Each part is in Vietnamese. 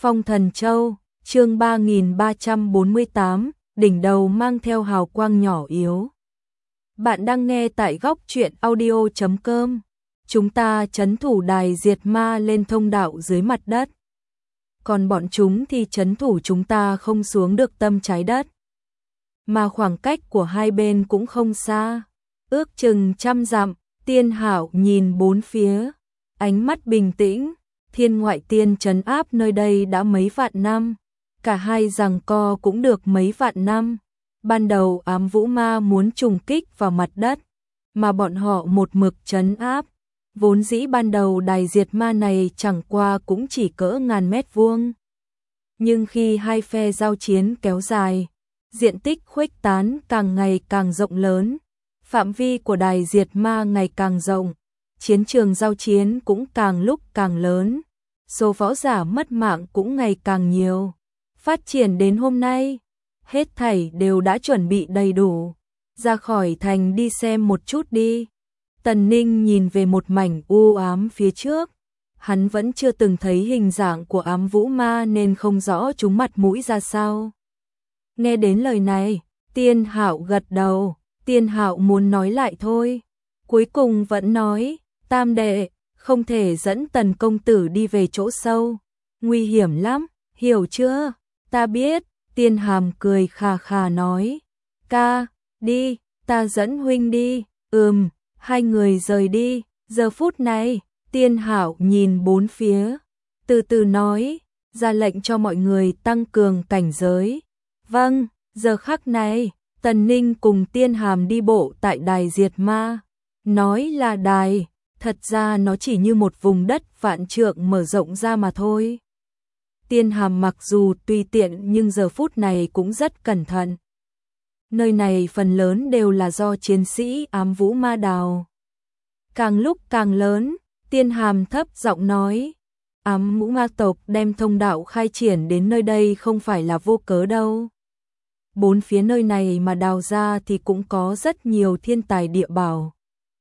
Phong Thần Châu, chương 3348, đỉnh đầu mang theo hào quang nhỏ yếu. Bạn đang nghe tại góc truyện audio.com. Chúng ta trấn thủ đài diệt ma lên thông đạo dưới mặt đất. Còn bọn chúng thì trấn thủ chúng ta không xuống được tâm trái đất. Mà khoảng cách của hai bên cũng không xa, ước chừng 100 dặm. Tiên Hạo nhìn bốn phía, ánh mắt bình tĩnh. Thiên Ngoại Tiên trấn áp nơi đây đã mấy vạn năm, cả hai giằng co cũng được mấy vạn năm. Ban đầu Ám Vũ Ma muốn trùng kích vào mặt đất, mà bọn họ một mực trấn áp. Vốn dĩ ban đầu đài diệt ma này chẳng qua cũng chỉ cỡ ngàn mét vuông. Nhưng khi hai phe giao chiến kéo dài, diện tích khuếch tán càng ngày càng rộng lớn, phạm vi của đài diệt ma ngày càng rộng, chiến trường giao chiến cũng càng lúc càng lớn, số võ giả mất mạng cũng ngày càng nhiều. Phát triển đến hôm nay, hết thảy đều đã chuẩn bị đầy đủ. Ra khỏi thành đi xem một chút đi. Tần Ninh nhìn về một mảnh u ám phía trước. Hắn vẫn chưa từng thấy hình dạng của Ám Vũ Ma nên không rõ chúng mặt mũi ra sao. Nghe đến lời này, Tiên Hạo gật đầu. Tiên Hạo muốn nói lại thôi, cuối cùng vẫn nói, Tam đệ, không thể dẫn Tần công tử đi về chỗ sâu, nguy hiểm lắm, hiểu chưa? Ta biết. Tiên Hàm cười khà khà nói, ca, đi, ta dẫn huynh đi. Hai người rời đi. Giờ phút này, Tiên Hạo nhìn bốn phía, từ từ nói, ra lệnh cho mọi người tăng cường cảnh giới. Vâng. Giờ khắc này, Tần Ninh cùng Tiên Hàm đi bộ tại đài diệt ma. Nói là đài, thật ra nó chỉ như một vùng đất vạn trượng mở rộng ra mà thôi. Tiên Hàm mặc dù tùy tiện nhưng giờ phút này cũng rất cẩn thận. Nơi này phần lớn đều là do chiến sĩ Ám Vũ Ma đào. Càng lúc càng lớn, Tiên Hàm thấp giọng nói, Ám Vũ Ma tộc đem thông đạo khai triển đến nơi đây không phải là vô cớ đâu. Bốn phía nơi này mà đào ra thì cũng có rất nhiều thiên tài địa bảo.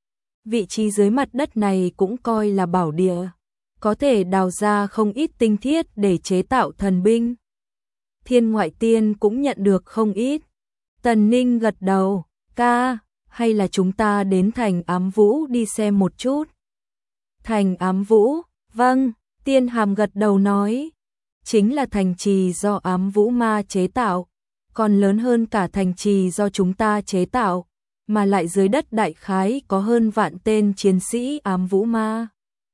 Vị trí dưới mặt đất này cũng coi là bảo địa, có thể đào ra không ít tinh thiết để chế tạo thần binh. Thiên Ngoại Tiên cũng nhận được không ít. Tần Ninh gật đầu, ca, hay là chúng ta đến thành Ám Vũ đi xem một chút. Thành Ám Vũ, vâng. Tiên Hàm gật đầu nói, chính là thành trì do Ám Vũ Ma chế tạo, còn lớn hơn cả thành trì do chúng ta chế tạo, mà lại dưới đất đại khái có hơn vạn tên chiến sĩ Ám Vũ Ma.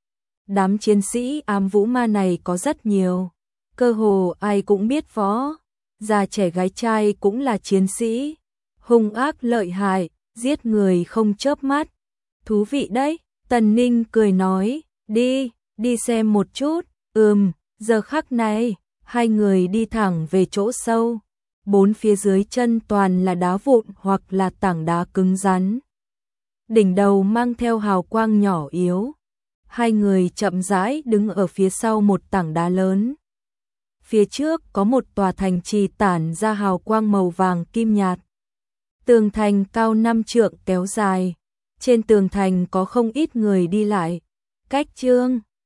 Đám chiến sĩ Ám Vũ Ma này có rất nhiều, cơ hồ ai cũng biết võ, già trẻ gái trai cũng là chiến sĩ, hung ác lợi hại, giết người không chớp mắt. Thú vị đấy. Tần Ninh cười nói, đi xem một chút. Giờ khắc này, hai người đi thẳng về chỗ sâu. Bốn phía dưới chân toàn là đá vụn hoặc là tảng đá cứng rắn. Đỉnh đầu mang theo hào quang nhỏ yếu. Hai người chậm rãi đứng ở phía sau một tảng đá lớn. Phía trước có một tòa thành trì tản ra hào quang màu vàng kim nhạt. Tường thành cao 5 trượng kéo dài. Trên tường thành có không ít người đi lại. Cách trương